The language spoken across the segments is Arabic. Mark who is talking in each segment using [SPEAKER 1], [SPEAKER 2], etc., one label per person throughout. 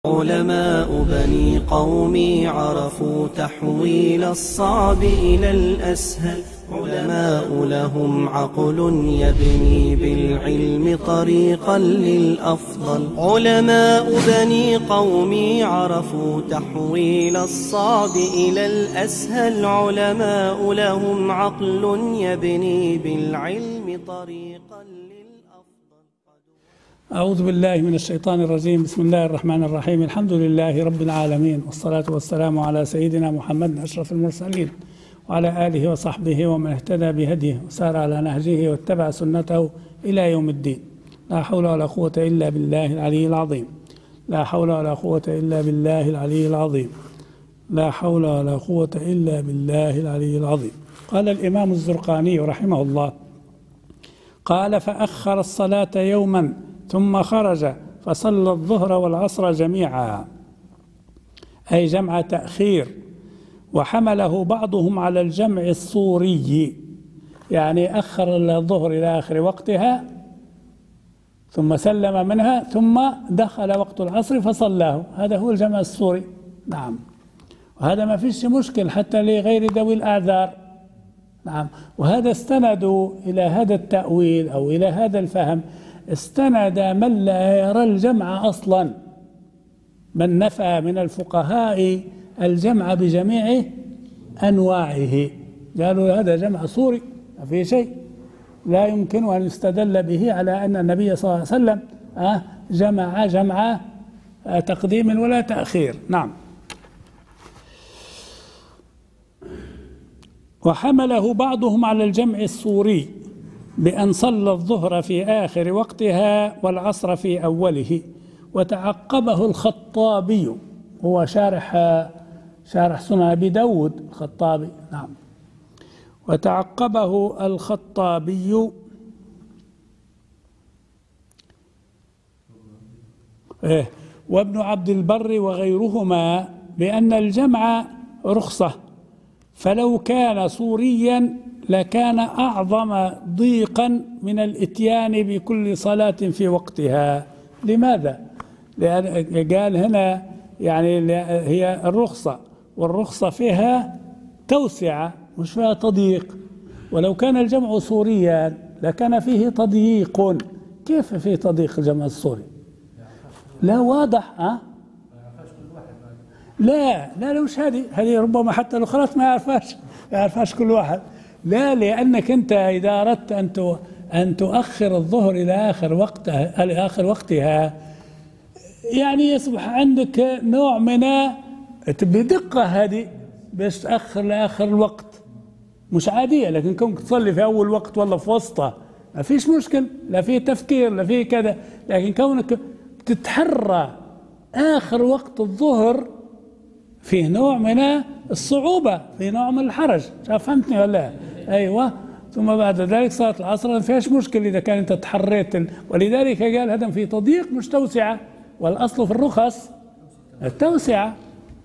[SPEAKER 1] علماء بني قومي عرفوا تحويل الصعب إلى الأسهل. علماء لهم عقل يبني بالعلم طريقا للأفضل. علماء بني قومي عرفوا تحويل الصعب إلى الأسهل. علماء لهم عقل يبني بالعلم طريقا للأفضل.
[SPEAKER 2] أعوذ بالله من الشيطان الرجيم. بسم الله الرحمن الرحيم. الحمد لله رب العالمين، والصلاة والسلام على سيدنا محمد أشرف المرسلين وعلى آله وصحبه ومن اهتدى بهديه وسار على نهجه واتبع سنته إلى يوم الدين. لا حول ولا قوة إلا بالله العلي العظيم. لا حول ولا قوة إلا بالله العلي العظيم. لا حول ولا قوة إلا بالله العلي العظيم. قال الإمام الزرقاني رحمه الله: قال: فأخر الصلاة يوما ثم خرج فصلى الظهر والعصر جميعا، أي جمع تأخير، وحمله بعضهم على الجمع الصوري، يعني أخر الظهر إلى آخر وقتها ثم سلم منها ثم دخل وقت العصر فصلاه. هذا هو الجمع الصوري. نعم، وهذا ما فيش مشكل حتى لغير ذوي الأعذار. نعم، وهذا استندوا إلى هذا التأويل أو إلى هذا الفهم استند من لا يرى الجمع أصلا، من نفى من الفقهاء الجمع بجميع أنواعه، قالوا هذا جمع صوري ما في شيء، لا يمكن أن يستدل به على أن النبي صلى الله عليه وسلم جمع تقديم ولا تأخير. نعم، وحمله بعضهم على الجمع الصوري بأن صلى الظهر في آخر وقتها والعصر في أوله. وتعقبه الخطابي، هو شارح سنن أبي داود الخطابي. نعم، وتعقبه الخطابي وابن عبد البر وغيرهما بأن الجمع رخصة، فلو كان صوريا لكان أعظم ضيقا من الإتيان بكل صلاة في وقتها. لماذا؟ لأن قال هنا يعني هي الرخصة، والرخصة فيها توسعة مش فيها تضييق، ولو كان الجمع صوريا لكان فيه تضييق. كيف فيه تضييق الجمع الصوري؟ لا واضح. لا مش هذه ربما حتى الأخرى ما يعرفهاش كل واحد. لا، لأنك أنت إذا أردت أن تؤخر الظهر إلى آخر وقتها يعني يصبح عندك نوع من بدقة هذه باش تأخر لآخر الوقت مش عادية، لكن كونك تصلي في أول وقت ولا في وسطه ما فيش مشكل، لا فيه تفكير لا فيه كذا، لكن كونك تتحرى آخر وقت الظهر فيه نوع من الصعوبة، فيه نوع من الحرج. فهمتني ولا؟ أيوة. ثم بعد ذلك صلاة العصر ما فيهاش مشكل إذا كان أنت تحريت ولذلك قال هذا في تضييق مش توسعة، والأصل في الرخص التوسعة.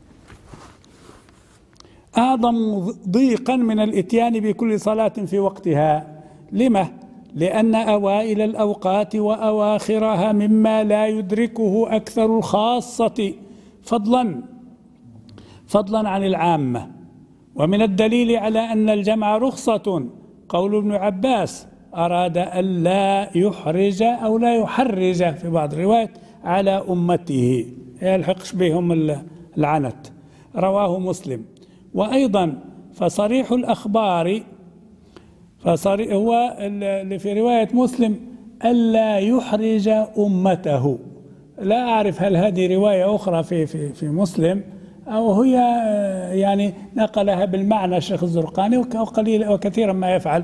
[SPEAKER 2] أعظم ضيقا من الإتيان بكل صلاة في وقتها. لما؟ لأن أوائل الأوقات وأواخرها مما لا يدركه أكثر الخاصة فضلا عن العامة. ومن الدليل على أن الجمع رخصة قول ابن عباس: أراد أن لا يحرج أو لا يحرج في بعض الروايات على أمته، يلحقش بهم العنت. رواه مسلم. وأيضا فصريح الأخبار هو اللي في رواية مسلم ألا يحرج أمته. لا أعرف هل هذه رواية أخرى في مسلم أو هي يعني نقلها بالمعنى الشيخ الزرقاني وكثيرا ما يفعل.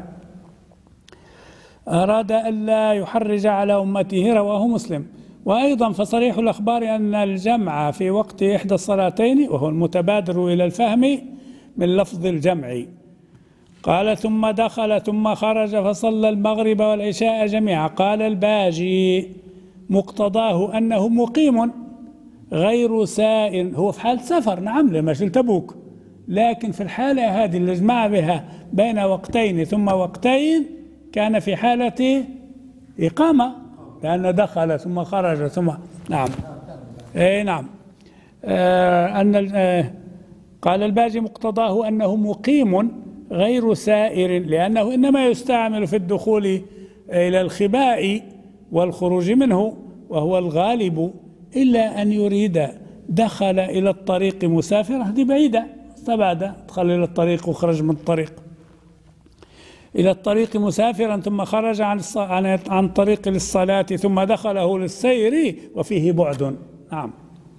[SPEAKER 2] أراد ألا يحرج على أمته، رواه مسلم. وأيضا فصريح الأخبار أن الجمع في وقت إحدى الصلاتين، وهو المتبادر إلى الفهم من لفظ الجمع. قال: ثم دخل ثم خرج فصلى المغرب والعشاء جميعا. قال الباجي: مقتضاه أنه مقيم غير سائل، هو في حال سفر. نعم، لمشي تبوك، لكن في الحالة هذه اللي جمع بها بين وقتين ثم وقتين كان في حالة إقامة، لأنه دخل ثم خرج ثم. نعم، اي نعم. قال الباجي مقتضاه أنه مقيم غير سائر، لأنه إنما يستعمل في الدخول إلى الخباء والخروج منه وهو الغالب، إلا أن يريد دخل إلى الطريق مسافرة، هذه بعيدة استبعد، دخل إلى الطريق وخرج من الطريق، إلى الطريق مسافرا ثم خرج عن طريق للصلاة ثم دخله للسير وفيه بعد. نعم.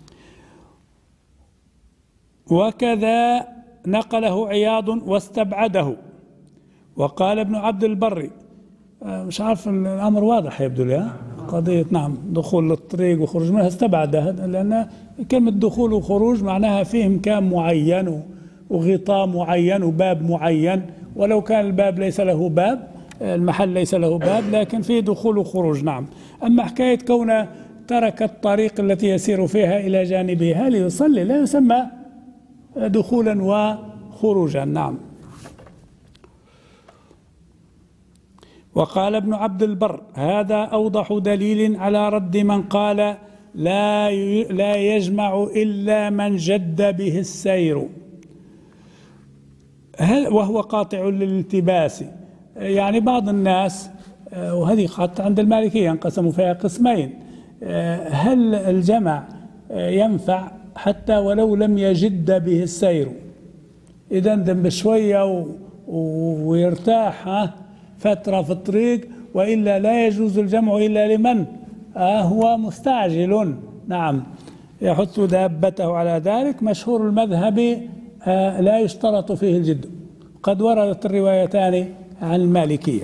[SPEAKER 2] وكذا نقله عياض واستبعده. وقال ابن عبد البر، مش عارف الأمر واضح يبدو لي، قضية نعم دخول للطريق وخروج منها استبعدها، لأن كلمة دخول وخروج معناها فيه مكان معين وغطاء معين وباب معين، ولو كان الباب ليس له باب، المحل ليس له باب، لكن فيه دخول وخروج. نعم. أما حكاية كونه ترك الطريق التي يسير فيها إلى جانبها ليصلي لا يسمى دخولا وخروجا. نعم. وقال ابن عبد البر هذا أوضح دليل على رد من قال لا يجمع إلا من جد به السير، وهو قاطع للالتباس. يعني بعض الناس، وهذه حتى عند المالكية انقسموا فيها قسمين، هل الجمع ينفع حتى ولو لم يجد به السير، إذا اندم بشوية ويرتاح فترة في الطريق، وإلا لا يجوز الجمع إلا لمن هو مستعجل. نعم. يحث دابته على ذلك. مشهور المذهب لا يشترط فيه الجد. قد وردت الروايتان عن المالكية.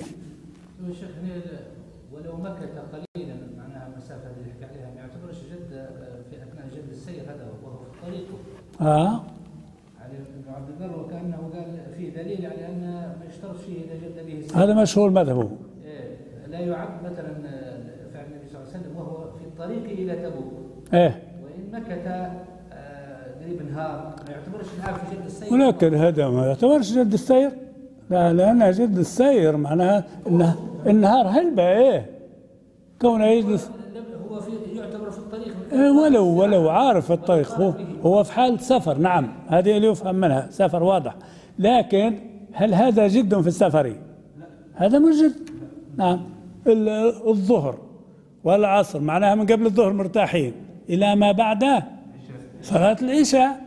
[SPEAKER 3] ولو مكث قليلا معناها المسافة اللي يحكي عليها ما يعتبرش جد في أثناء جد السير هذا وهو في طريقه. علي بن عبد البر وكأنه قال في دليل على أن ما يشترط فيه إذا جد به السير.
[SPEAKER 2] هذا مشهور مذهبه.
[SPEAKER 3] لا يعد مثلا فعل النبي صلى الله عليه وسلم وهو في الطريق إلى تبوك. وإن مكث قريب نهار ما يعتبرش نهار في جد السير.
[SPEAKER 2] ولكن هذا ما يعتبرش جد السير، لا، لأن جد السير معناها النهار هلبة. كونه يجلس
[SPEAKER 3] هو يعتبر في الطريق.
[SPEAKER 2] ولو عارف الطريق، هو في حال سفر. نعم. هذه اللي يفهم منها سفر واضح، لكن هل هذا جد في السفر؟ هذا مش جد. نعم. الظهر والعصر معناها من قبل الظهر مرتاحين إلى ما بعده صلاة العشاء.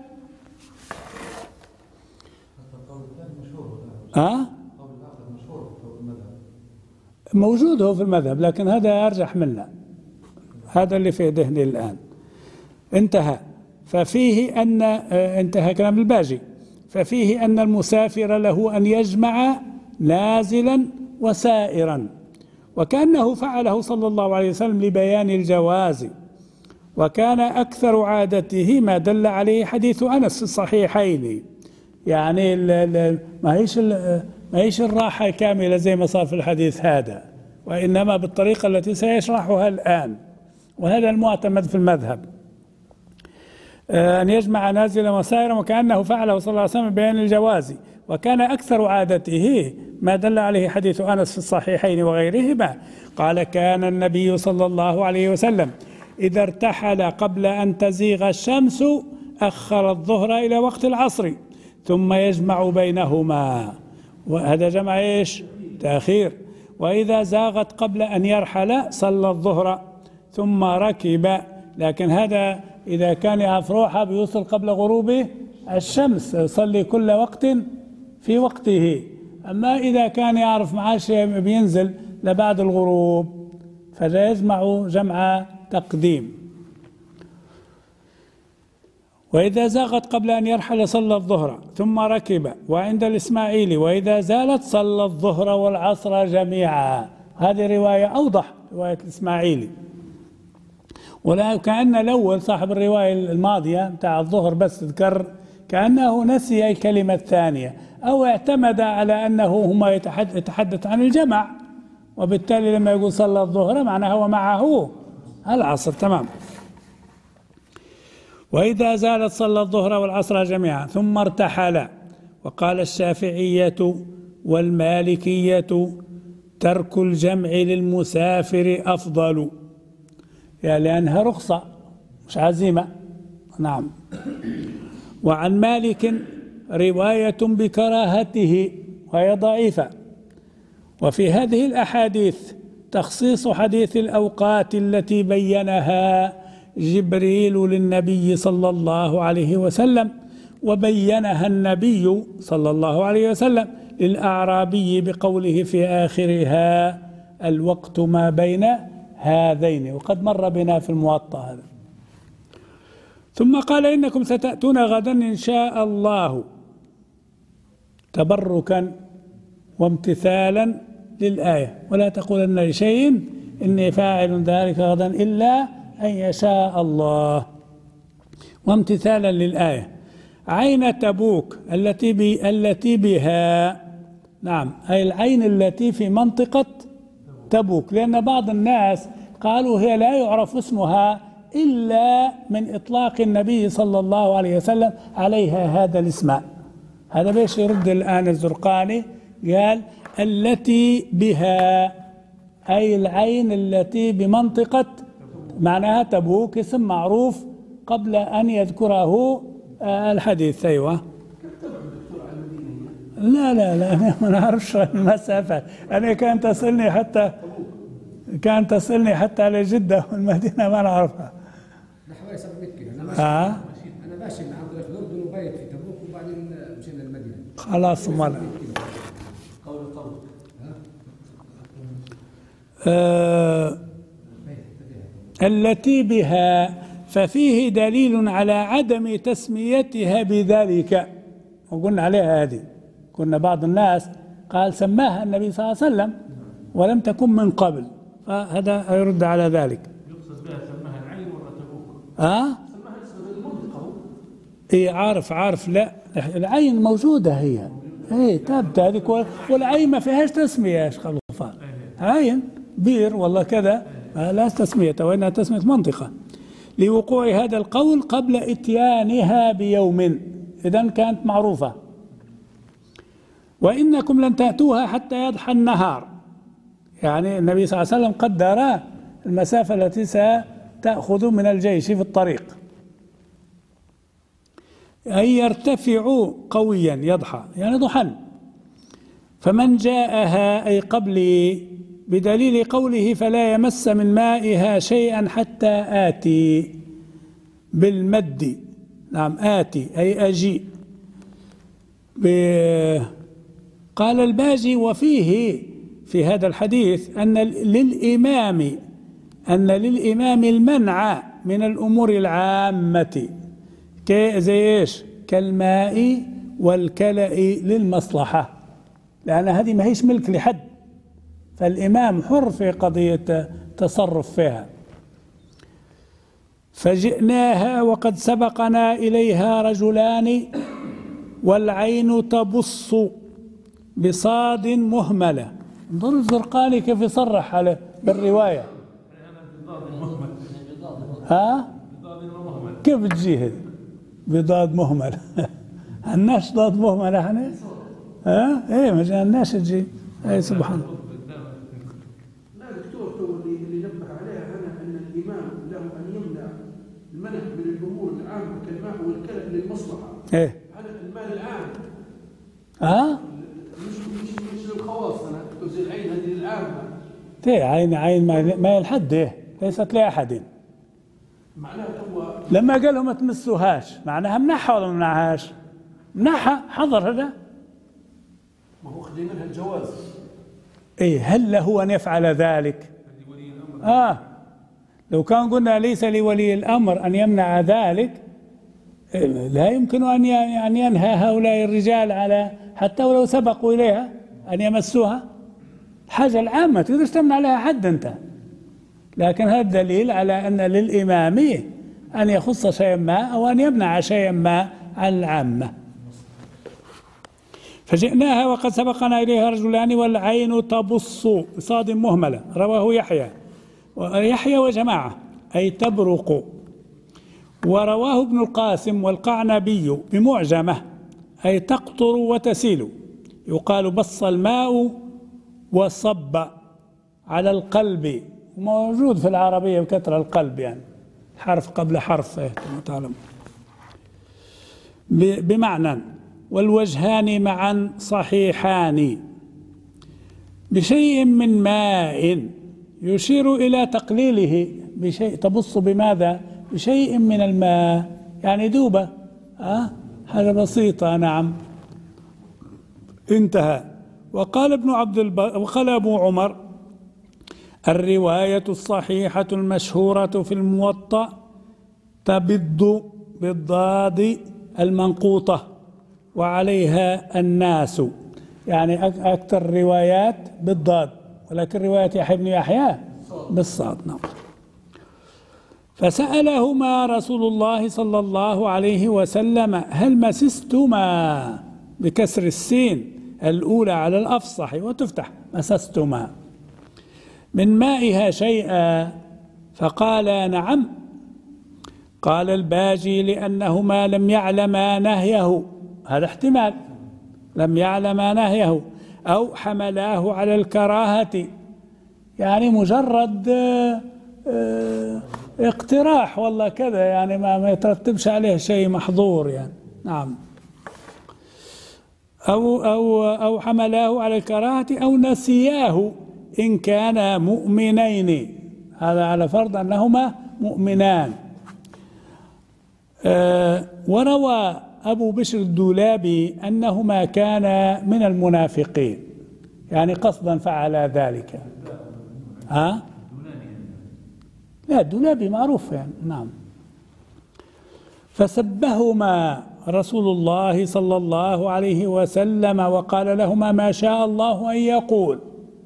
[SPEAKER 2] موجود هو في المذهب، لكن هذا أرجح منا، هذا اللي في ذهني الآن. انتهى. ففيه أن انتهى كلام الباجي. ففيه أن المسافر له أن يجمع نازلا وسائرا، وكأنه فعله صلى الله عليه وسلم لبيان الجواز، وكان أكثر عادته ما دل عليه حديث أنس في الصحيحين. يعني ما هيش الراحة كاملة زي ما صار في الحديث هذا، وإنما بالطريقة التي سيشرحها الآن، وهذا المعتمد في المذهب، أن يجمع نازلا وسائرا، وكأنه فعله صلى الله عليه وسلم بيان الجواز، وكان أكثر عادته ما دل عليه حديث أنس في الصحيحين وغيرهما. قال كان النبي صلى الله عليه وسلم إذا ارتحل قبل أن تزيغ الشمس أخر الظهر إلى وقت العصر ثم يجمع بينهما، وهذا جمع إيش؟ تأخير. وإذا زاغت قبل أن يرحل صلى الظهر ثم ركب، لكن هذا إذا كان يعرف روحه بيوصل قبل غروب الشمس يصلي كل وقت في وقته. أما إذا كان يعرف معاش بينزل لبعد الغروب فلا يجمع جمع تقديم. وإذا زاغت قبل أن يرحل صلى الظهر ثم ركب. وعند الإسماعيلي وإذا زالت صلى الظهر والعصر جميعا. هذه رواية أوضح، رواية الإسماعيلي. ولا كأن الأول صاحب الرواية الماضية بتاع الظهر بس ذكر، كأنه نسي الكلمة الثانية، أو اعتمد على أنه هما يتحدث عن الجمع، وبالتالي لما يقول صلى الظهر معناه هو معه العصر. تمام. وإذا زالت صلى الظهر والعصر جميعا ثم ارتحل. وقال الشافعية والمالكية ترك الجمع للمسافر أفضل، يعني لأنها رخصة مش عزيمة. نعم. وعن مالك رواية بكراهته وهي ضعيفة. وفي هذه الأحاديث تخصيص حديث الأوقات التي بينها جبريل للنبي صلى الله عليه وسلم، وبينها النبي صلى الله عليه وسلم للأعرابي بقوله في آخرها الوقت ما بين هذين، وقد مر بنا في الموطأ هذا. ثم قال إنكم ستأتون غدا إن شاء الله تبركا وامتثالا للآية، ولا تقولن لشيء إني فاعل ذلك غدا إلا أن يشاء الله، وامتثالا للآية. عين تبوك التي بها، نعم، أي العين التي في منطقة تبوك، لأن بعض الناس قالوا هي لا يعرف اسمها إلا من إطلاق النبي صلى الله عليه وسلم عليها هذا الاسم. هذا بيش يرد الآن الزرقاني، قال التي بها أي العين التي بمنطقة، معناها تبوك اسم معروف قبل أن يذكره الحديث. أيوة. لا أنا ما نعرفش المسافة، أنا كانت تسألني حتى على جدة والمدينة ما نعرفها.
[SPEAKER 3] حوالي 700 كيلو. أنا ماشي من عند الأردن وبايت في تبوك وبعدين مشينا المدينة.
[SPEAKER 2] خلاص مرة. التي بها، ففيه دليل على عدم تسميتها بذلك، وقلنا عليها هذه، كنا بعض الناس قال سماها النبي صلى الله عليه وسلم ولم تكن من قبل، فهذا يرد على ذلك.
[SPEAKER 4] يقصد بها سماها العين ولا تبوك؟
[SPEAKER 2] سماها اسم المنطقة. اي عارف، لا العين موجودة هي، اي تابت هذيك، والعين ما فيهاش تسمية يا شيخ خلفان، عين بير والله كذا لا تسمية، وإنها تسمية منطقة، لوقوع هذا القول قبل إتيانها بيوم، إذن كانت معروفة. وإنكم لن تأتوها حتى يضحى النهار، يعني النبي صلى الله عليه وسلم قدر المسافة التي ستأخذ من الجيش في الطريق، أي يرتفع قويا، يضحى يعني ضحى. فمن جاءها أي قبلي بدليل قوله فلا يمس من مائها شيئا حتى آتي بالمد، نعم آتي أي أجيء. قال الباجي وفيه في هذا الحديث أن للإمام المنع من الأمور العامة زي إيش؟ كالماء والكلأ للمصلحة، لأن هذه ما هيش ملك لحد، فالإمام حر في قضية تصرف فيها. فجئناها وقد سبقنا إليها رجلان والعين تبص بصاد مهملة. انظر الزرقاني كيف يصرح على بالرواية. كيف تجي بضاد مهملة؟ الناس ضاد مهملة احنا؟ ايه ما جاءناش تجي. اي سبحان الله.
[SPEAKER 4] لا دكتور اللي نبه عليها هنا ان الامام له ان يمنع المنع من الامور العامه كالماء والكلى للمصلحه.
[SPEAKER 2] ايه
[SPEAKER 4] هذا المال العام. مش للخواص، انا دكتور زي العين هذه للعامه.
[SPEAKER 2] عين ما الحد ليست لاحد.
[SPEAKER 4] معناه هو
[SPEAKER 2] لما قال لهم ما تمسوهاش معناها منحها ولا ما منعهاش؟ منحها، حضر هذا.
[SPEAKER 4] ما هو خذي منها الجواز.
[SPEAKER 2] ايه هل له ان يفعل ذلك؟ لو كان قلنا ليس لولي الامر ان يمنع ذلك، لا يمكن ان ينهى هؤلاء الرجال على حتى ولو سبقوا اليها ان يمسوها. الحاجه العامه تقدرش تمنع عليها حد انت، لكن هذا دليل على ان للامام ان يخص شيئا ما او ان يمنع شيئا ما عن العامه. فجئناها وقد سبقنا إليها رجلان والعين تبص بصاد مهملة، رواه يحيى وجماعة أي تبرق. ورواه ابن القاسم والقعنبي بمعجمة أي تقطر وتسيل، يقال بص الماء وصب على القلب، موجود في العربية بكثرة القلب، يعني حرف قبل حرف تعلم. بمعنى والوجهان معا صحيحان بشيء من ماء يشير إلى تقليله بشيء تبص بماذا؟ بشيء من الماء يعني دوبة حاجة بسيطة. نعم. انتهى. وقال وقال أبو عمر الرواية الصحيحة المشهورة في الموطأ تبض بالضاد المنقوطة وعليها الناس، يعني أكثر الروايات بالضاد، ولكن رواية يحيى بن يحيى بالصاد. نعم. فسألهما رسول الله صلى الله عليه وسلم هل مسستما بكسر السين الأولى على الأفصح وتفتح مسستما من مائها شيئا؟ فقال نعم. قال الباجي لأنهما لم يعلما نهيه، هذا احتمال، لم يعلما نهيه أو حملاه على الكراهة، يعني مجرد اقتراح والله كذا، يعني ما يترتبش عليه شيء محظور يعني. نعم. أو حملاه على الكراهة أو نسياه إن كانا مؤمنين، هذا على فرض أنهما مؤمنان. وروى أبو بشر الدولابي أنهما كانا من المنافقين، يعني قصدا فعل ذلك. لا الدولابي معروف يعني. نعم. فسبهما رسول الله صلى الله عليه وسلم وقال لهما ما شاء الله أن يقول،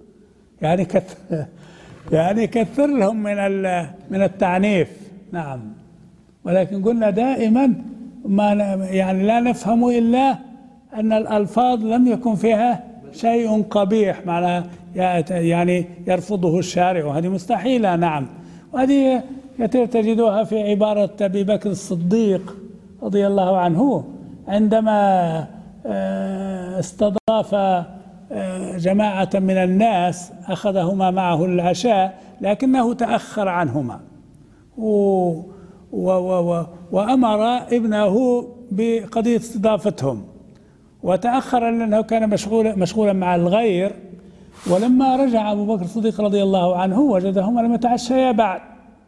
[SPEAKER 2] يعني كثر لهم من التعنيف. نعم. ولكن قلنا دائما ما يعني لا نفهم إلا أن الألفاظ لم يكن فيها شيء قبيح، معناها يعني يرفضه الشارع، وهذه مستحيلة. نعم. وهذه تجدوها في عبارة أبي بكر الصديق رضي الله عنه عندما استضاف جماعة من الناس أخذهما معه العشاء لكنه تأخر عنهما وأمر ابنه بقضية استضافتهم، وتأخر لأنه كان مشغولا مع الغير. ولما رجع أبو بكر الصديق رضي الله عنه وجدهما لم يتعشيا بعد،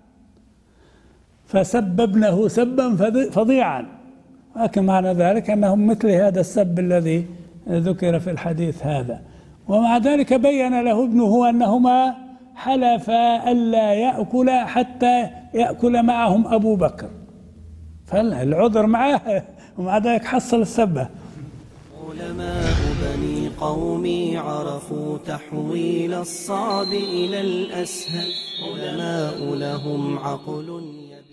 [SPEAKER 2] فسب ابنه سبا فظيعا، لكن معنى ذلك أنهم مثل هذا السب الذي ذكر في الحديث هذا. ومع ذلك بين له ابنه أنهما حلفا ألا يأكل حتى يأكل معهم أبو بكر، فالعذر معه ومع ذلك حصل السبة.
[SPEAKER 1] علماء بني قومي عرفوا تحويل الصعب إلى الأسهل، علماء لهم عقل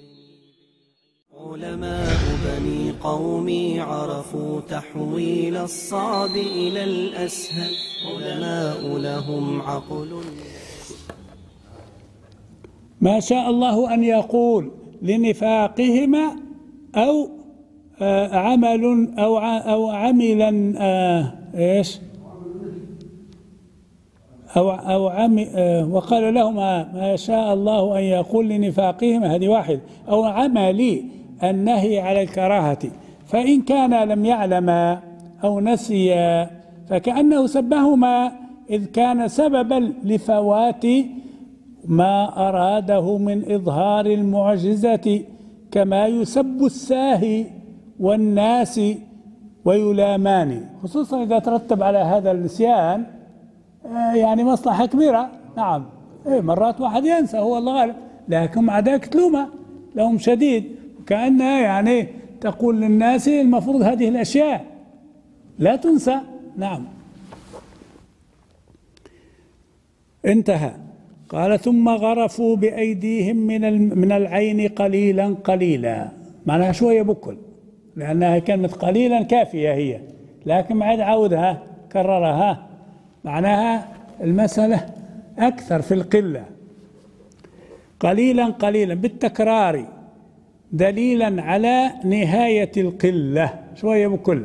[SPEAKER 1] علماء بني قومي عرفوا تحويل الصعب إلى الأسهل، علماء لهم عقل.
[SPEAKER 2] ما شاء الله أن يقول لنفاقهما أو عمل أو عملا إيش أو عمل، وقال لهما ما شاء الله أن يقول لنفاقهما، هذه واحد، أو عملي النهي على الكراهة، فإن كان لم يعلما أو نسيا فكأنه سبهما إذ كان سببا لفوات ما أراده من إظهار المعجزة، كما يسب الساهي والناس ويلامان، خصوصا إذا ترتب على هذا النسيان يعني مصلحة كبيرة. نعم. مرات واحد ينسى هو الغالب، لكن مع ذلك تلومه لهم شديد، كأنها يعني تقول للناس المفروض هذه الأشياء لا تنسى. نعم. انتهى. قال ثم غرفوا بأيديهم من العين قليلا قليلا، معناها شوية بكل، لأنها كلمة قليلا كافية هي، لكن بعد عودها كررها، معناها المسألة أكثر في القلة. قليلا قليلا بالتكرار دليلا على نهاية القلة، شوية بكل،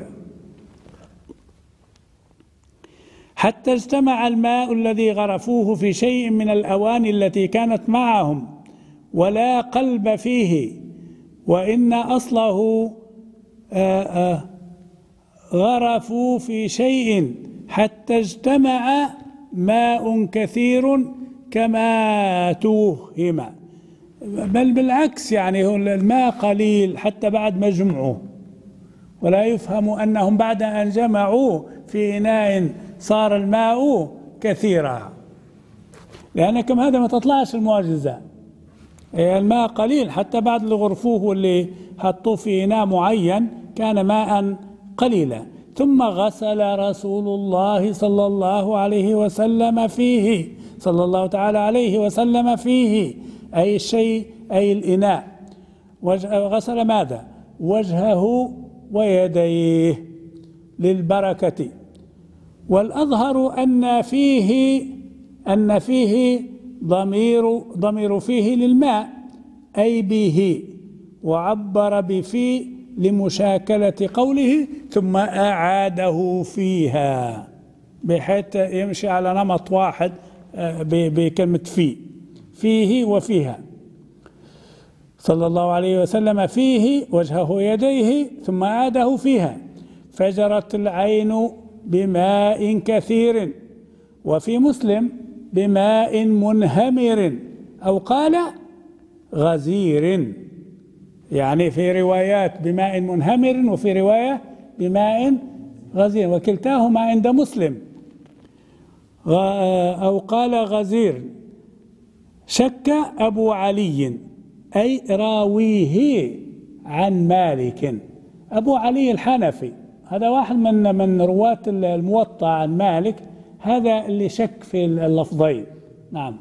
[SPEAKER 2] حتى اجتمع الماء الذي غرفوه في شيء من الأواني التي كانت معهم ولا قلب فيه، وإن أصله غرفوا في شيء حتى اجتمع ماء كثير كما توهم، بل بالعكس، يعني هو الماء قليل حتى بعد ما جمعوا، ولا يفهم أنهم بعد أن جمعوا في إناء صار الماء كثيرا، لأنكم هذا ما تطلعش المعجزة. الماء قليل حتى بعد اللي غرفوه واللي حطوه في إناء معين كان ماء قليلا. ثم غسل رسول الله صلى الله عليه وسلم فيه، صلى الله تعالى عليه وسلم فيه، أي الشيء أي الإناء. غسل ماذا؟ وجهه ويديه للبركة. والأظهر أن فيه ضمير فيه للماء أي به، وعبر بفي لمشاكلة قوله ثم أعاده فيها، بحيث يمشي على نمط واحد بكلمة فيه وفيها. صلى الله عليه وسلم فيه وجهه ويديه ثم أعاده فيها، فجرت العين بماء كثير، وفي مسلم بماء منهمر، أو قال غزير، يعني في روايات بماء منهمر وفي رواية بماء غزير، وكلتاهما عند مسلم. أو قال غزير. شك أبو علي أي راويه عن مالك، أبو علي الحنفي، هذا واحد من رواة الموطأ عن مالك، هذا اللي شك في اللفظين. نعم.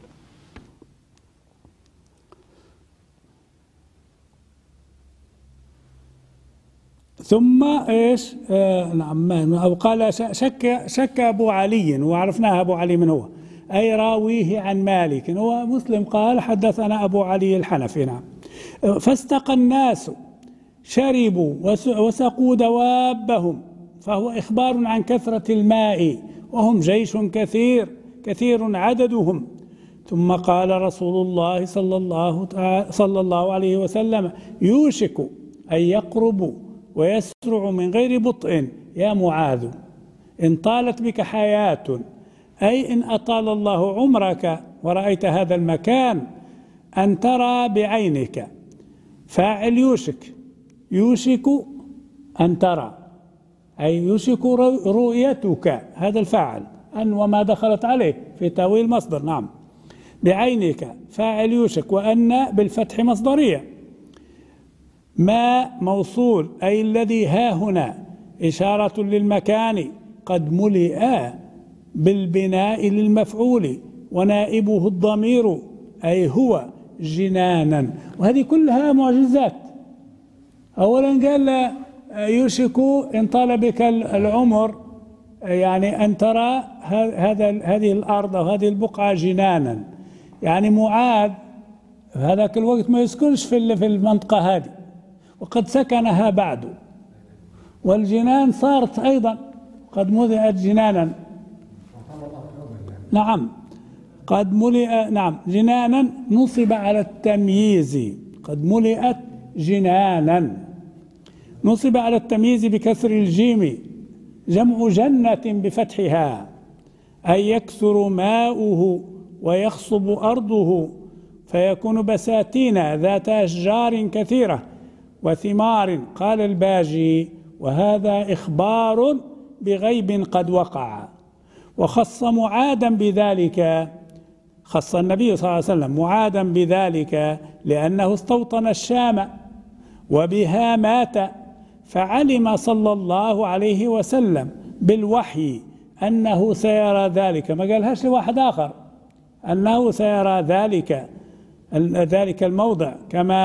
[SPEAKER 2] ثم ايش؟ نعم. أو قال شك أبو علي، وعرفناها أبو علي من هو، أي راويه عن مالك، هو مسلم قال حدثنا أبو علي الحنفي. نعم. فاستقى الناس شربوا وسقوا دوابهم، فهو إخبار عن كثرة الماء، وهم جيش كثير عددهم. ثم قال رسول الله صلى الله عليه وسلم: يوشك أن يقرب ويسرع من غير بطء يا معاذ، إن طالت بك حياة، أي إن أطال الله عمرك ورأيت هذا المكان، أن ترى بعينك. فاعل يوشك أن ترى، أي يوشك رؤيتك، هذا الفاعل، أن وما دخلت عليه في تأويل مصدر. نعم. بعينك فاعل يوشك، وأن بالفتح مصدرية. ما موصول، أي الذي ها هنا إشارة للمكان، قد ملئ بالبناء للمفعول، ونائبه الضمير أي هو جنانا. وهذه كلها معجزات. أولا قال يوشك إن طال بك العمر، يعني أن ترى هذه الأرض أو هذه البقعة جنانا، يعني معاذ هذاك الوقت ما يسكنش في المنطقة هذه، وقد سكنها بعد، والجنان صارت أيضا قد ملئت جنانا. نعم. قد ملئ، نعم، جنانا نصب على التمييز، قد ملئت جنانا، نصب على التمييز بكسر الجيم، جمع جنة بفتحها، أي يكثر ماؤه ويخصب أرضه، فيكون بساتين ذات أشجار كثيرة وثمار. قال الباجي: وهذا إخبار بغيب قد وقع. وخص معادا بذلك، خص النبي صلى الله عليه وسلم معادا بذلك لأنه استوطن الشام وبها مات، فعلم صلى الله عليه وسلم بالوحي أنه سيرى ذلك، ما قالهاش لواحد آخر، أنه سيرى ذلك الموضع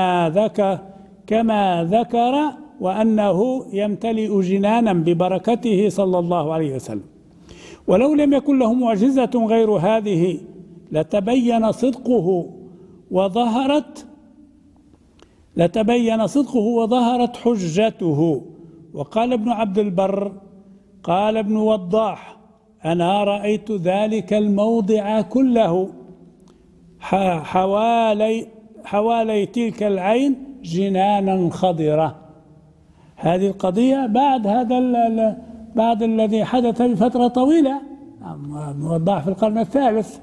[SPEAKER 2] كما ذكر، وأنه يمتلئ جنانا ببركته صلى الله عليه وسلم. ولو لم يكن له معجزة غير هذه لتبين صدقه وظهرت حجته. وقال ابن عبد البر، قال ابن وضاح: أنا رأيت ذلك الموضع كله، حوالي تلك العين جنانا خضرة، هذه القضية بعد بعد الذي حدث بفترة طويلة، موضح في القرن الثالث.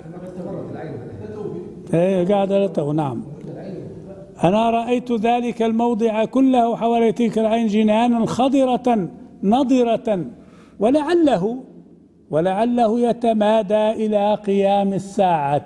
[SPEAKER 2] نعم. أنا رأيت ذلك الموضع كله حوالي تلك العين جنانا خضرة نضرة ولعله يتمادى إلى قيام الساعة.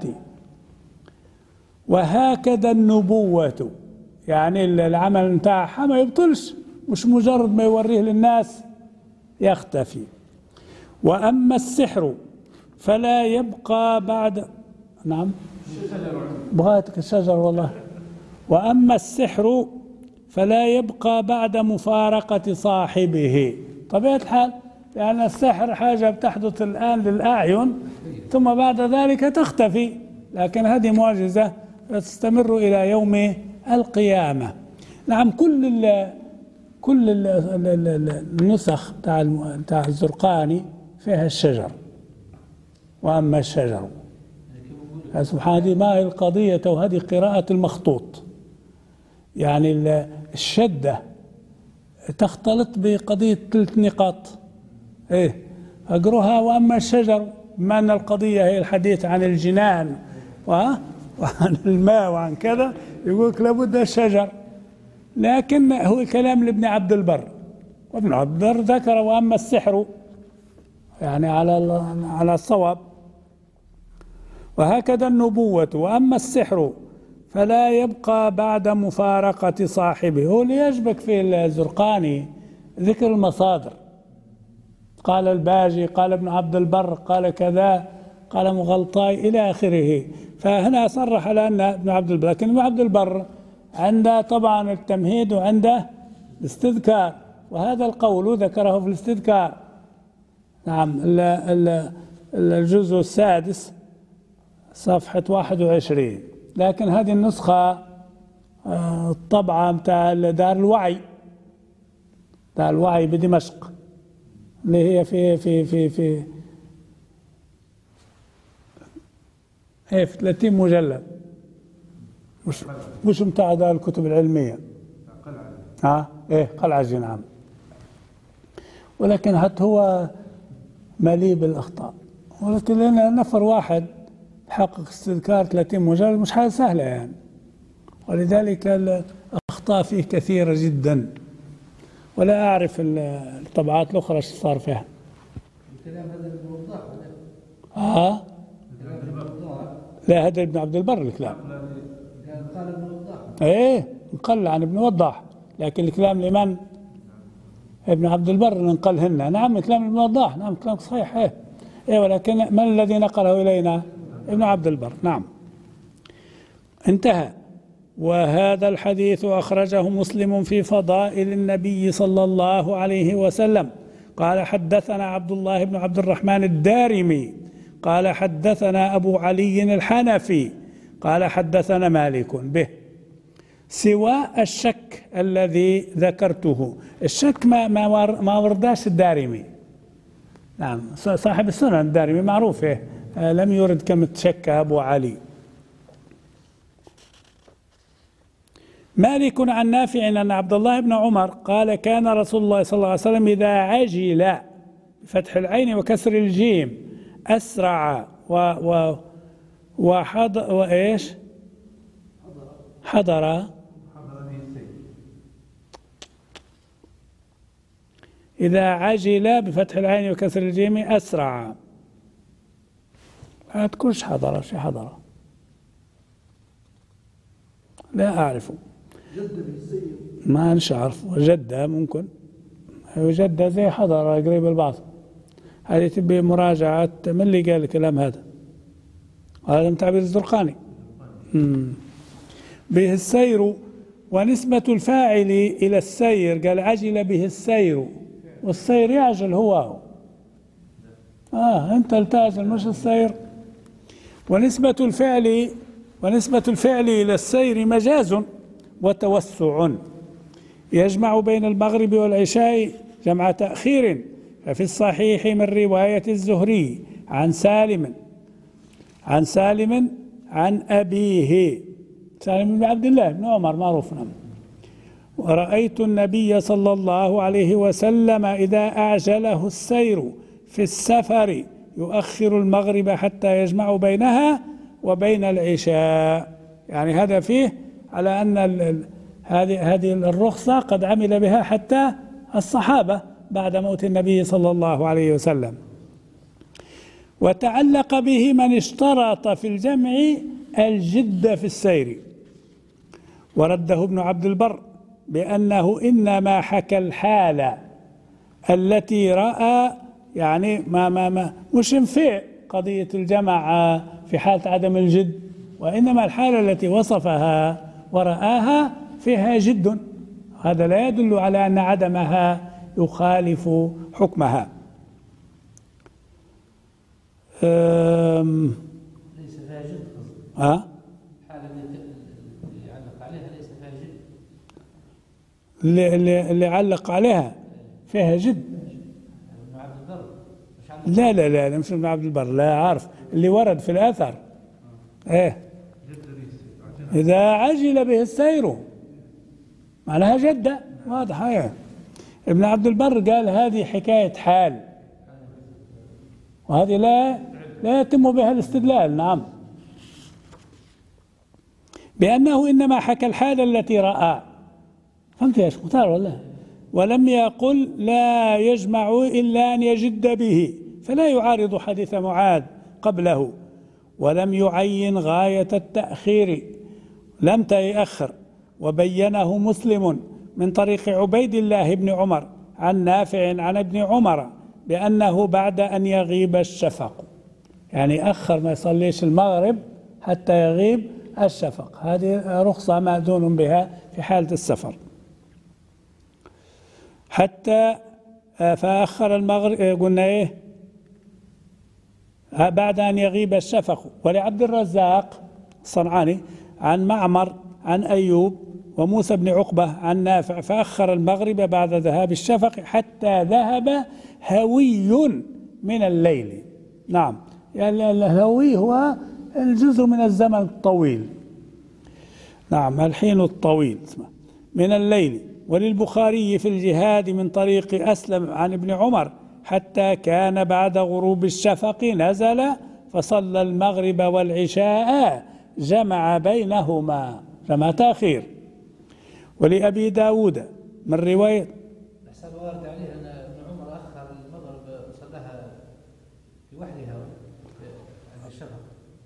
[SPEAKER 2] وهكذا النبوة، يعني العمل بتاعها ما يبطلش، مش مجرد ما يوريه للناس يختفي. وأما السحر فلا يبقى بعد، نعم بغاتك الشجر والله. وأما السحر فلا يبقى بعد مفارقة صاحبه، طبيعة الحال، لأن السحر حاجة بتحدث الآن للأعين ثم بعد ذلك تختفي، لكن هذه معجزة تستمر إلى يوم القيامة. نعم. كل النسخ بتاع الزرقاني فيها الشجر. وأما الشجر سبحان الله، ما هي القضية؟ وهذه قراءة المخطوط، يعني الشدة تختلط بقضية 3 نقاط. أقرها. وأما الشجر، بما أن القضية هي الحديث عن الجنان وعن الماء وعن كذا، يقول لك لابد الشجر، لكن هو كلام لابن عبد البر، وابن عبد البر ذكر وأما السحر يعني على الصواب. وهكذا النبوة. وأما السحر فلا يبقى بعد مفارقة صاحبه. هو اللي يشبك في الزرقاني ذكر المصادر، قال الباجي، قال ابن عبد البر، قال كذا، قال مغلطاي إلى آخره. فهنا صرح على أن ابن عبد البر، لكن ابن عبد البر عنده طبعا التمهيد وعنده الاستذكار، وهذا القول ذكره في الاستذكار. نعم. الجزء السادس صفحة 21. لكن هذه النسخة الطبعة متاع دار الوعي بدمشق، اللي هي في 30 مجلد، مش متاع دار الكتب العلمية. قلعجي. نعم. ولكن حتى هو مليء بالأخطاء، ولكن لنا نفر واحد حقق استذكار 30 مجلد مش حاجة سهلة يعني، ولذلك الأخطاء فيه كثيرة جدا، ولا أعرف الطبعات الأخرى ايش صار فيها.
[SPEAKER 3] الكلام هذا ابن وضاح
[SPEAKER 2] لا، هذا ابن عبد البر الكلام.
[SPEAKER 3] قال ابن وضاح.
[SPEAKER 2] نقل عن ابن وضاح، لكن الكلام لمن؟ ابن عبد البر ننقل هنا. نعم كلام ابن وضاح، نعم كلام صحيح. ولكن من الذي نقله إلينا؟ ابن عبد البر. نعم. انتهى. وهذا الحديث أخرجه مسلم في فضائل النبي صلى الله عليه وسلم. قال حدثنا عبد الله بن عبد الرحمن الدارمي قال حدثنا أبو علي الحنفي قال حدثنا مالك به، سوى الشك الذي ذكرته. الشك ما ورداش الدارمي. نعم. صاحب السنن الدارمي معروف لم يرد كما شك أبو علي. مالك عن نافع أن عبد الله بن عمر قال كان رسول الله صلى الله عليه وسلم إذا عجل بفتح العين وكسر الجيم أسرع وحضر وإيش حضر إذا عجل بفتح العين وكسر الجيم أسرع. ما تكونش حضر. شي حضر لا أعرفه، ما نعرف. جدة ممكن، جدة زي حضر قريب البعض. هذه تبي مراجعة من اللي قال الكلام هذا؟ هذا من تعبير الزرقاني. به السير ونسبة الفاعل إلى السير، قال عجل به السير، والسير يعجل هو. أنت التاجل مش السير. ونسبة الفعل إلى السير مجاز وتوسع، يجمع بين المغرب والعشاء جمع تأخير. ففي الصحيح من رواية الزهري عن سالم عن أبيه، سالم بن عبد الله بن عمر معروف. ورأيت النبي صلى الله عليه وسلم إذا أعجله السير في السفر يؤخر المغرب حتى يجمع بينها وبين العشاء. يعني هذا فيه على أن هذه الرخصة قد عمل بها حتى الصحابة بعد موت النبي صلى الله عليه وسلم. وتعلق به من اشترط في الجمع الجد في السير، ورده ابن عبد البر بأنه إنما حكى الحالة التي رأى، يعني ما مش في قضية الجمع في حالة عدم الجد، وإنما الحالة التي وصفها ورآها فيها جد. هذا لا يدل على أن عدمها يخالف حكمها.
[SPEAKER 3] ليس فيها جد. الحالة اللي علق عليها ليس فيها جد.
[SPEAKER 2] اللي علق عليها فيها جد.
[SPEAKER 3] ابن عبد البر
[SPEAKER 2] لا مش ابن عبد البر، لا عارف اللي ورد في الأثر. إذا عجل به السير معناها جدة، واضح. ابن عبد البر قال هذه حكاية حال، وهذه لا يتم بها الاستدلال. نعم، بأنه إنما حكى الحالة التي رأى. فهمت يا شيخ مختار ولا؟ ولم يقل لا يجمع إلا أن يجد به، فلا يعارض حديث معاذ قبله. ولم يعين غاية التأخير، لم تأخر. وبينه مسلم من طريق عبيد الله بن عمر عن نافع عن ابن عمر بأنه بعد أن يغيب الشفق، يعني أخر ما يصليش المغرب حتى يغيب الشفق. هذه رخصة مأذون بها في حالة السفر. حتى فأخر المغرب، قلنا بعد أن يغيب الشفق. ولعبد الرزاق الصنعاني عن معمر عن أيوب وموسى بن عقبة عن نافع فأخر المغرب بعد ذهاب الشفق حتى ذهب هوي من الليل. نعم، يعني الهوي هو الجزء من الزمن الطويل. نعم، الحين الطويل من الليل. وللبخاري في الجهاد من طريق أسلم عن ابن عمر حتى كان بعد غروب الشفق نزل فصلى المغرب والعشاء جمع بينهما، جمع تأخير. ولأبي داود من رواية
[SPEAKER 3] حسب وارد عليه أن ابن عمر أخر المغرب صلاها في وحدها عند الشفق.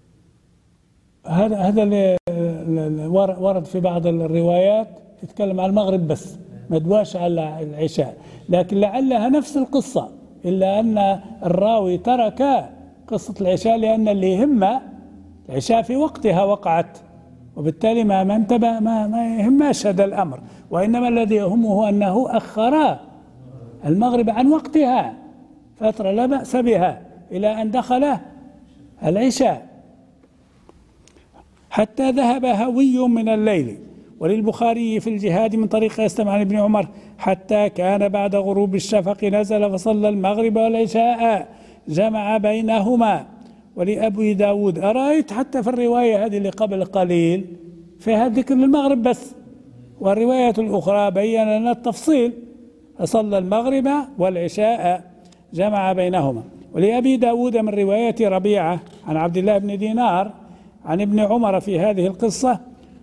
[SPEAKER 2] هذا اللي ورد في بعض الروايات يتكلم عن المغرب بس، ما دواش على العشاء، لكن لعلها نفس القصة، إلا أن الراوي ترك قصة العشاء لأن اللي يهم العشاء في وقتها وقعت، وبالتالي ما انتبه ما يهمش هذا الأمر، وإنما الذي يهمه أنه أخر المغرب عن وقتها فترة لا بأس بها إلى أن دخل العشاء حتى ذهب هوي من الليل. وللبخاري في الجهاد من طريق أسلم عن ابن عمر حتى كان بعد غروب الشفق نزل فصلى المغرب والعشاء جمع بينهما. ولأبي داود أرأيت حتى في الرواية هذه اللي قبل قليل فيها ذكر للمغرب بس، والرواية الأخرى بين لنا التفصيل، فصلى المغرب والعشاء جمع بينهما. ولأبي داود من رواية ربيعة عن عبد الله بن دينار عن ابن عمر في هذه القصة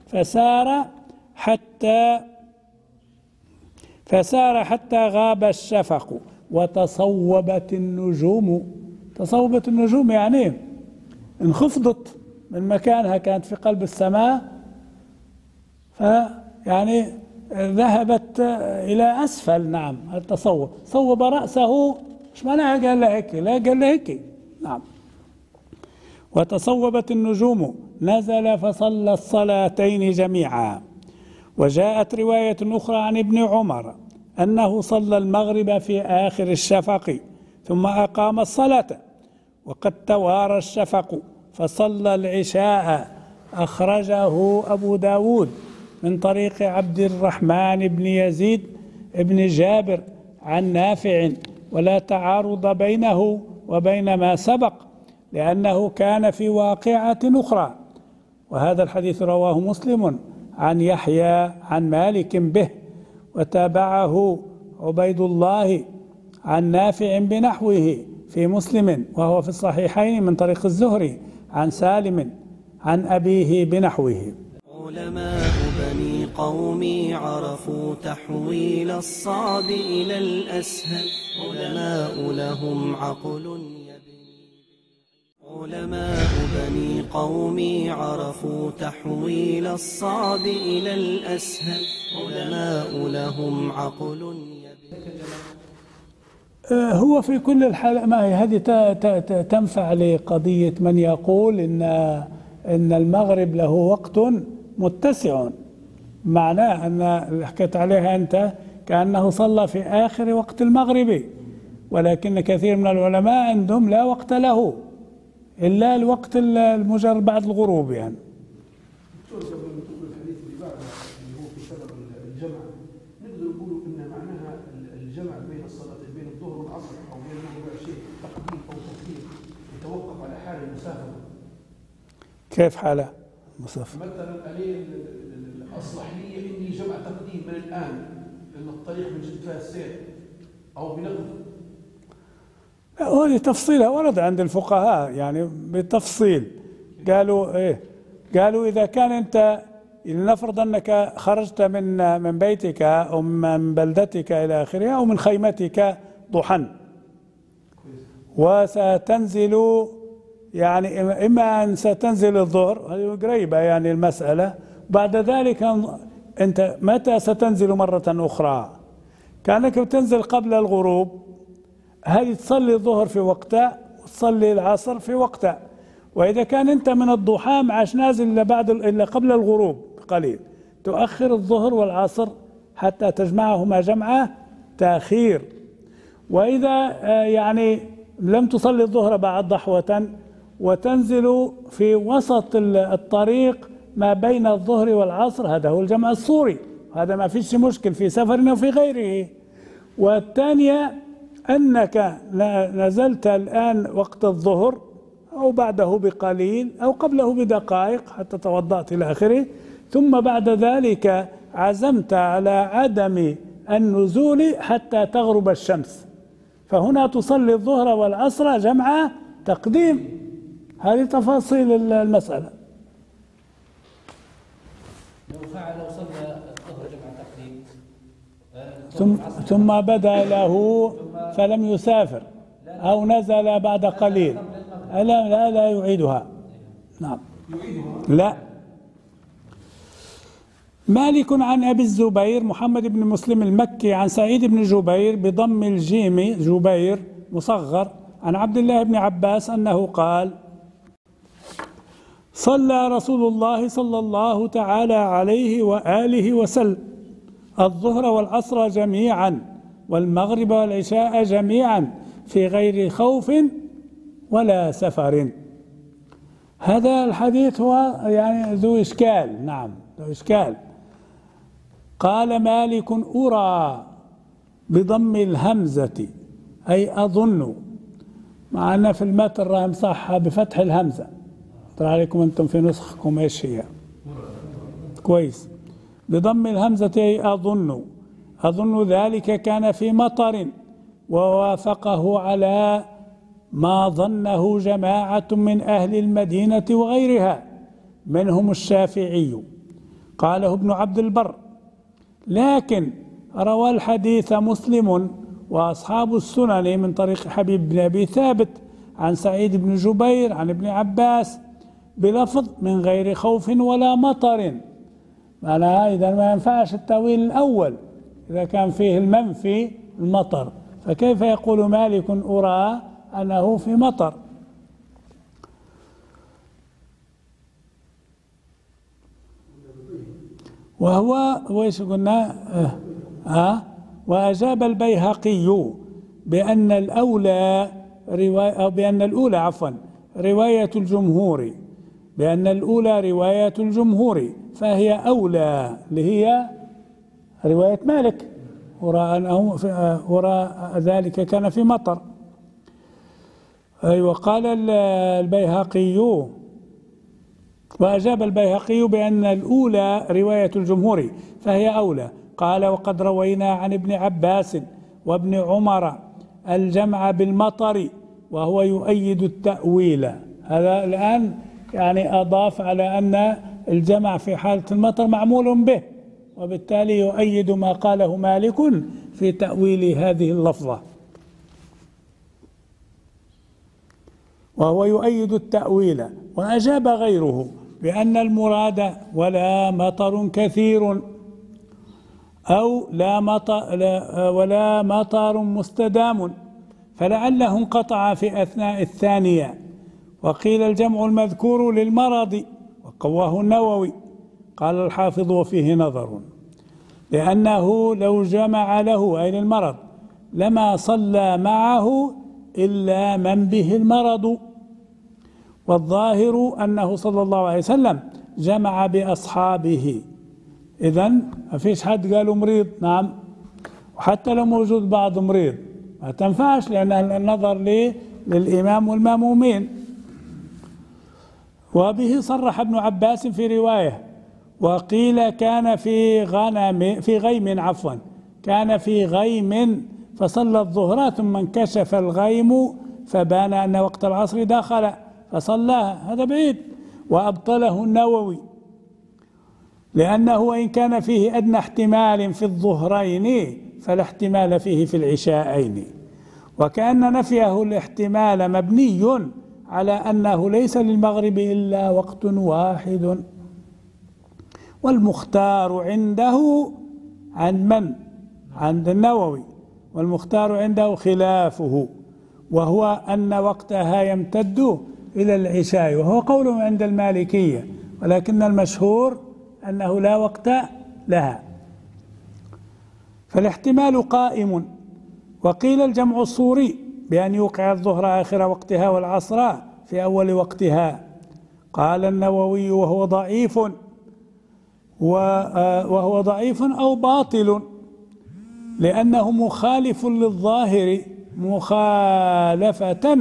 [SPEAKER 2] فسار حتى غاب الشفق وتصوبت النجوم. تصوبت النجوم يعني انخفضت من مكانها، كانت في قلب السماء فيعني ذهبت إلى أسفل. نعم، التصوب صوب رأسه، مش معناها قال له هيك، لا قال له هيك. نعم، وتصوبت النجوم نزل فصلى الصلاتين جميعا. وجاءت رواية أخرى عن ابن عمر أنه صلى المغرب في آخر الشفق ثم أقام الصلاة وقد توارى الشفق فصلى العشاء. أخرجه أبو داود من طريق عبد الرحمن بن يزيد بن جابر عن نافع، ولا تعارض بينه وبين ما سبق لأنه كان في واقعة أخرى. وهذا الحديث رواه مسلم عن يحيى عن مالك به وتابعه عبيد الله عن نافع بنحوه في مسلم، وهو في الصحيحين من طريق الزهري عن سالم عن أبيه بنحوه.
[SPEAKER 1] علماء بني قومي عرفوا تحويل الصعب إلى الأسهل، علماء لهم عقل يبني. علماء بني قومي عرفوا تحويل الصعب إلى الأسهل، علماء لهم عقل يبني.
[SPEAKER 2] هو في كل الحالة ما هي هذه تنفع لقضية من يقول إن المغرب له وقت متسع، معناه أن اللي حكيت عليها أنت كأنه صلى في آخر وقت المغرب، ولكن كثير من العلماء عندهم لا وقت له إلا الوقت المجرد بعد الغروب. يعني
[SPEAKER 4] دكتور قبل ما تقول الحديث اللي بعده اللي هو في سبب الجمع، نقدر نقول ان معناها الجمع بين الصلاتين بين الظهر والعصر او بين المغرب والعشاء تقديم او تاخير يتوقف على حال المسافه.
[SPEAKER 2] كيف حالة المسافة؟
[SPEAKER 4] مثلا عليه الاصلح لي اني جمع تقديم من الان لان الطريق من جد فيها السير او بنقل.
[SPEAKER 2] هذه تفصيلها ورد عند الفقهاء يعني بالتفصيل. قالوا إذا كان أنت لنفرض أنك خرجت من بيتك أو من بلدتك إلى آخره أو من خيمتك ضحى وستنزل، يعني إما أن ستنزل الظهر، هذه قريبة يعني المسألة، بعد ذلك أنت متى ستنزل مرة أخرى؟ كأنك بتنزل قبل الغروب، هذه تصلي الظهر في وقتها وتصلي العصر في وقتها. وإذا كان أنت من الضحى معش نازل إلا قبل الغروب بقليل، تؤخر الظهر والعصر حتى تجمعهما جمعة تأخير. وإذا يعني لم تصلي الظهر بعد ضحوة وتنزل في وسط الطريق ما بين الظهر والعصر، هذا هو الجمع الصوري، هذا ما فيش مشكل في سفر أو في غيره. والثانية أنك نزلت الآن وقت الظهر أو بعده بقليل أو قبله بدقائق حتى توضأت إلى آخره، ثم بعد ذلك عزمت على عدم النزول حتى تغرب الشمس، فهنا تصلي الظهر والعصر جمع تقديم. هذه تفاصيل المسألة.
[SPEAKER 3] لو فعل وصلى الظهر جمع تقديم
[SPEAKER 2] ثم بدا له فلم يسافر أو نزل بعد قليل، لا يعيدها. نعم لا. مالك عن أبي الزبير محمد بن مسلم المكي عن سعيد بن جبير بضم الجيم جبير مصغر عن عبد الله بن عباس أنه قال: صلى رسول الله صلى الله تعالى عليه وآله وسلم الظهر والعصر جميعا والمغرب والعشاء جميعا في غير خوف ولا سفر. هذا الحديث هو يعني ذو إشكال. نعم ذو إشكال. قال مالك: أرى بضم الهمزة أي أظن، مع أن في المتن راهم صح بفتح الهمزة. ترى عليكم أنتم في نسخكم إيش هي كويس. بضم الهمزة أي أظن ذلك كان في مطر، ووافقه على ما ظنه جماعة من أهل المدينة وغيرها منهم الشافعي. قاله ابن عبد البر. لكن روى الحديث مسلم وأصحاب السنن من طريق حبيب بن أبي ثابت عن سعيد بن جبير عن ابن عباس بلفظ من غير خوف ولا مطر. معناها إذا ما ينفعش التأويل الأول إذا كان فيه المنفي المطر، فكيف يقول مالك أرى أنه في مطر؟ وهو وإيش قلنا؟ وأجاب البيهقي بأن الأولى رواية الجمهور، بأن الأولى رواية الجمهور فهي أولى، اللي هي رواية مالك، وراء ذلك كان في مطر. وقال البيهقي وأجاب البيهقي بأن الأولى رواية الجمهور فهي أولى، قال: وقد روينا عن ابن عباس وابن عمر الجمع بالمطر وهو يؤيد التأويل. هذا الآن يعني أضاف على أن الجمع في حالة المطر معمول به، وبالتالي يؤيد ما قاله مالك في تأويل هذه اللفظة، وهو يؤيد التأويل. وأجاب غيره بأن المراد ولا مطر كثير أو ولا مطر مستدام، فلعله انقطع في أثناء الثانية. وقيل الجمع المذكور للمرض وقواه النووي. قال الحافظ: وفيه نظر، لأنه لو جمع له أي للمرض لما صلى معه إلا من به المرض، والظاهر أنه صلى الله عليه وسلم جمع بأصحابه. إذن ما فيش حد قالوا مريض، نعم، وحتى لو موجود بعض مريض ما تنفعش، لأن النظر للإمام والمامومين. وبه صرح ابن عباس في رواية. وقيل كان في غيم كان في غيم فصلى الظهر ثم انكشف الغيم فبان أن وقت العصر دخل فصلاها، هذا بعيد. وأبطله النووي، لأنه وإن كان فيه أدنى احتمال في الظهرين فلا احتمال فيه في العشاءين، وكأن نفيه الاحتمال مبني على أنه ليس للمغرب إلا وقت واحد. والمختار عنده عند النووي، والمختار عنده خلافه، وهو أن وقتها يمتد إلى العشاء، وهو قول عند المالكية، ولكن المشهور أنه لا وقت لها، فالاحتمال قائم. وقيل الجمع الصوري بأن يوقع الظهر آخر وقتها والعصر في أول وقتها. قال النووي: وهو ضعيف أو باطل، لأنه مخالف للظاهر مخالفة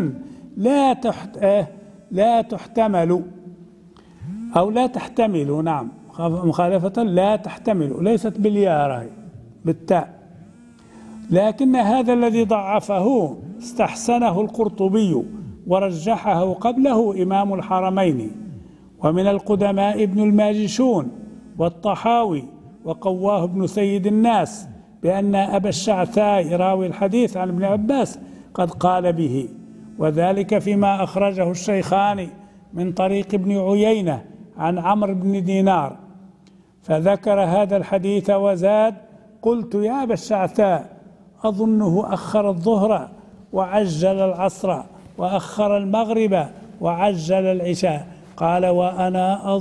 [SPEAKER 2] لا تحتمل أو لا تحتمل، نعم، مخالفة لا تحتمل، ليست بالياء بالتاء. لكن هذا الذي ضعفه استحسنه القرطبي ورجحه قبله إمام الحرمين، ومن القدماء ابن الماجشون والطحاوي، وقواه ابن سيد الناس بأن أبا الشعثاء راوي الحديث عن ابن عباس قد قال به، وذلك فيما أخرجه الشيخان من طريق ابن عيينة عن عمرو بن دينار، فذكر هذا الحديث وزاد: قلت يا أبا الشعثاء أظنه أخر الظهر وعجل العصر وأخر المغرب وعجل العشاء. قال: وأنا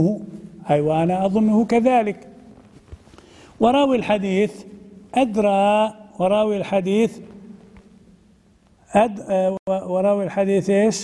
[SPEAKER 2] أظنه كذلك. وراوي الحديث إيش؟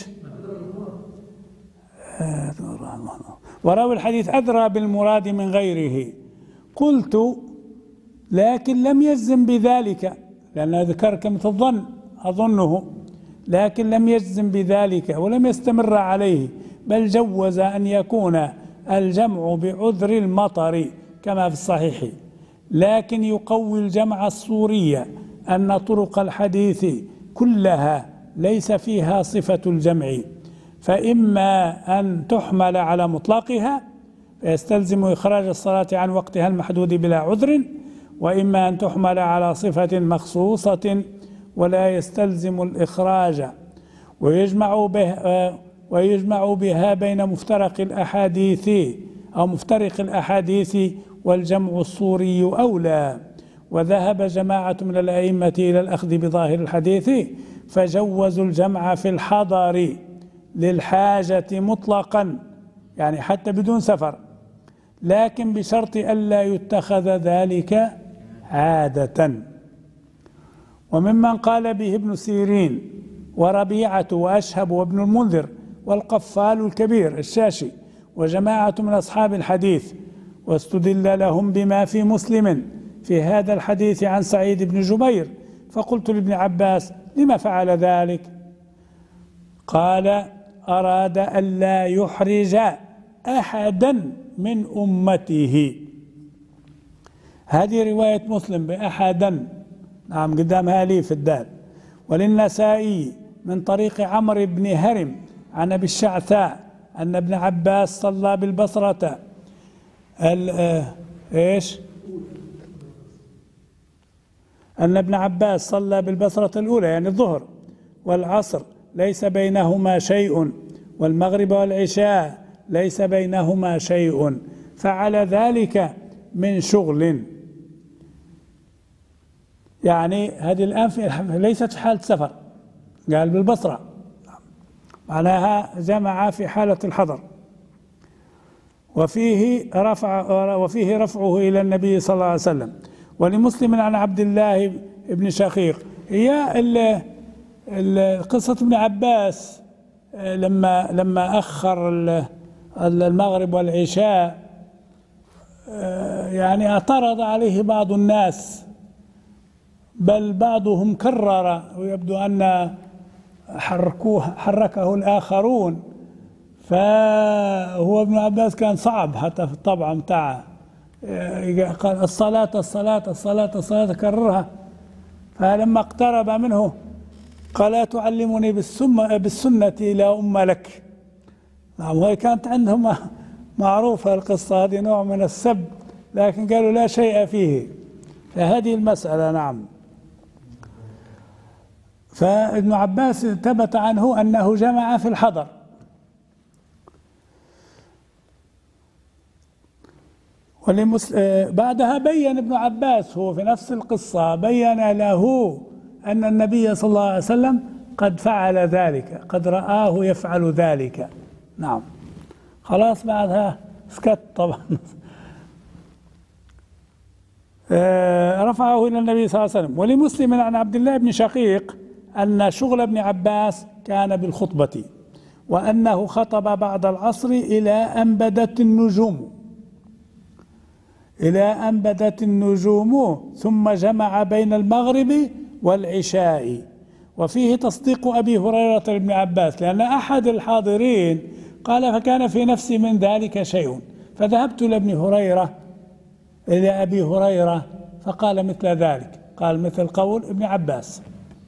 [SPEAKER 2] وراوي الحديث أدرى بالمراد من غيره. قلت: لكن لم يجزم بذلك، لأن ذكر كلمة الظن أظنه، لكن لم يجزم بذلك ولم يستمر عليه، بل جوز أن يكون الجمع بعذر المطر كما في الصحيح، لكن يقوي الجمع الصوري أن طرق الحديث كلها ليس فيها صفة الجمع، فإما أن تحمل على مطلقها فيستلزم إخراج الصلاة عن وقتها المحدود بلا عذر، وإما أن تحمل على صفة مخصوصة ولا يستلزم الإخراج، ويجمع بها بين مفترق الأحاديث والجمع الصوري أولى. وذهب جماعة من الأئمة إلى الأخذ بظاهر الحديث فجوزوا الجمع في الحضر للحاجة مطلقا، يعني حتى بدون سفر، لكن بشرط ألا يتخذ ذلك عادة. وممن قال به ابن سيرين وربيعة وأشهب وابن المنذر والقفال الكبير الشاشي وجماعة من أصحاب الحديث، واستدل لهم بما في مسلم في هذا الحديث عن سعيد بن جبير. فقلت لابن عباس: لما فعل ذلك؟ قال: أراد ألا يحرج أحدا من أمته. هذه رواية مسلم بأحدا، نعم قدامها أليف الدال. وللنسائي من طريق عمرو بن هرم عن أبي الشعثاء أن ابن عباس صلى بالبصرة أن ابن عباس صلى بالبصرة الأولى يعني الظهر والعصر ليس بينهما شيء، والمغرب والعشاء ليس بينهما شيء، فعل ذلك من شغل. يعني هذه الآن ليست في حالة سفر، قال بالبصرة معناها جمع في حالة الحضر. وفيه رفعه إلى النبي صلى الله عليه وسلم. ولمسلم عن عبد الله بن شقيق، هي قصة ابن عباس لما أخر المغرب والعشاء، يعني اعترض عليه بعض الناس، بل بعضهم كرر، ويبدو أن حركه الآخرون. فهو ابن عباس كان صعب حتى في الطبع متاعه، قال الصلاة الصلاة الصلاة الصلاة كررها. فلما اقترب منه قال تعلمني بالسنة لا أم لك. نعم، وهي كانت عندهم معروفة القصة هذه، نوع من السب، لكن قالوا لا شيء فيه. فهذه المسألة نعم. فابن عباس ثبت عنه أنه جمع في الحضر. بعدها بين ابن عباس هو في نفس القصة، بين له أن النبي صلى الله عليه وسلم قد فعل ذلك، قد رآه يفعل ذلك. نعم، خلاص بعدها سكت طبعا. رفعه إلى النبي صلى الله عليه وسلم. ولمسلم عن عبد الله بن شقيق أن شغل ابن عباس كان بالخطبة، وأنه خطب بعد العصر إلى أن بدت النجوم ثم جمع بين المغرب والعشاء. وفيه تصديق أبي هريرة لابن عباس، لأن أحد الحاضرين قال فكان في نفسي من ذلك شيء، فذهبت إلى أبي هريرة فقال مثل ذلك، قال مثل قول ابن عباس.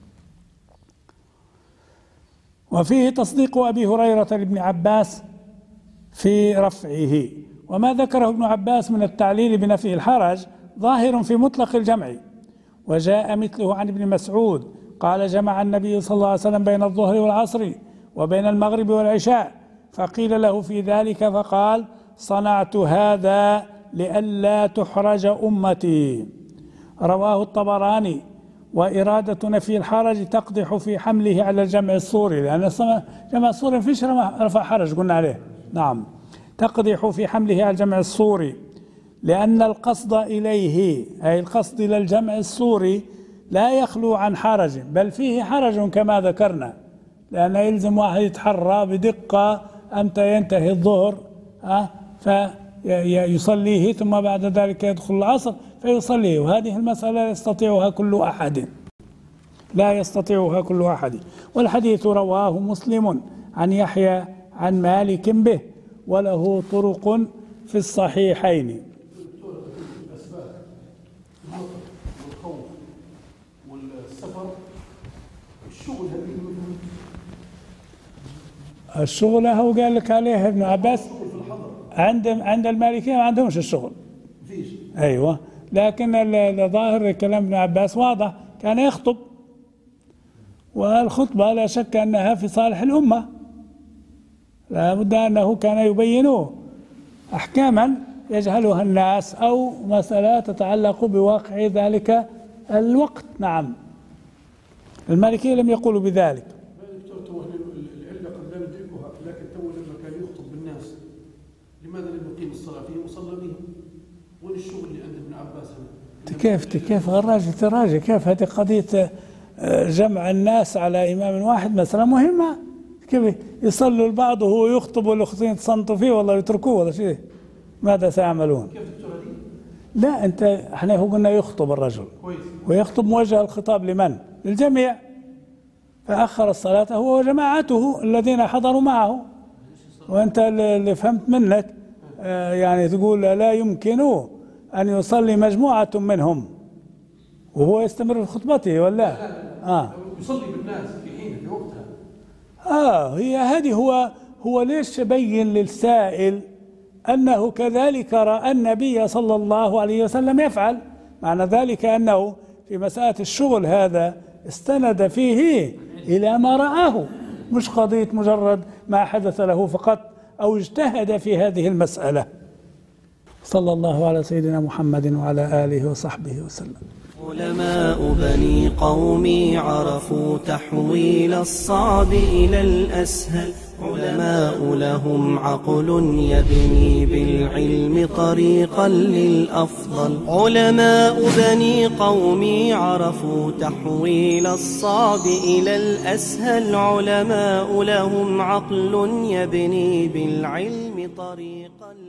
[SPEAKER 2] وفيه تصديق أبي هريرة لابن عباس في رفعه. وما ذكره ابن عباس من التعليل بنفي الحرج ظاهر في مطلق الجمع. وجاء مثله عن ابن مسعود قال جمع النبي صلى الله عليه وسلم بين الظهر والعصر وبين المغرب والعشاء، فقيل له في ذلك فقال صنعت هذا لئلا تحرج أمتي. رواه الطبراني. وإرادة نفي الحرج تقدح في حمله على الجمع الصوري، لأن جمع الصوري فيش رفع حرج قلنا عليه. نعم، تقدح في حمله على الجمع الصوري، لأن القصد إليه أي القصد إلى الجمع الصوري لا يخلو عن حرج، بل فيه حرج كما ذكرنا، لأن يلزم واحد يتحرى بدقة أمتى ينتهي الظهر فيصليه، ثم بعد ذلك يدخل العصر فيصليه، وهذه المسألة لا يستطيعها كل أحد. والحديث رواه مسلم عن يحيى عن مالك به، وله طرق في الصحيحين.
[SPEAKER 4] الأسباب والخوف والسفر والشغل،
[SPEAKER 2] الشغل هو قال لك عليه ابن عباس عند المالكية ما عندهمش الشغل. أيوة، لكن الظاهر كلام ابن عباس واضح، كان يخطب، والخطبة لا شك أنها في صالح الأمة، لا بد أنه كان يبينه أحكاما يجهلها الناس أو مسألة تتعلق بواقع ذلك الوقت. نعم، المالكية لم يقولوا بذلك.
[SPEAKER 4] العلة قد لا ندركها، لكن تو لما كان يخطب بالناس لماذا لم يقيم الصلاة فيه وصلى بهم؟ وين الشغل اللي عند ابن عباس هنا؟
[SPEAKER 2] كيف غراجة تراجع، كيف هذه قضية جمع الناس على إمام واحد مسألة مهمة، كيف يصلوا البعض وهو يخطب والأخرين يتصنطوا فيه والله يتركوه ولا شيء، ماذا سيعملون؟
[SPEAKER 4] كيف دكتور هذه؟
[SPEAKER 2] لا، احنا هو قلنا يخطب الرجل ويخطب موجه الخطاب لمن؟ للجميع، فأخر الصلاة هو وجماعته الذين حضروا معه. وأنت اللي فهمت منك يعني تقول لا يمكن أن يصلي مجموعة منهم وهو يستمر في خطبته ولا؟
[SPEAKER 4] يصلي بالناس في حين في وقتها.
[SPEAKER 2] هي هذه هو ليش بين للسائل أنه كذلك رأى النبي صلى الله عليه وسلم يفعل، معنى ذلك أنه في مسألة الشغل هذا استند فيه إلى ما رآه، مش قضية مجرد ما حدث له فقط أو اجتهد في هذه المسألة. صلى الله على سيدنا محمد وعلى آله وصحبه وسلم.
[SPEAKER 1] علماء بني قومي عرفوا تحويل الصعب إلى الأسهل، علماء لهم عقل يبني بالعلم طريقا للأفضل. علماء بني قومي عرفوا تحويل الصعب إلى الأسهل، علماء لهم عقل يبني بالعلم طريقا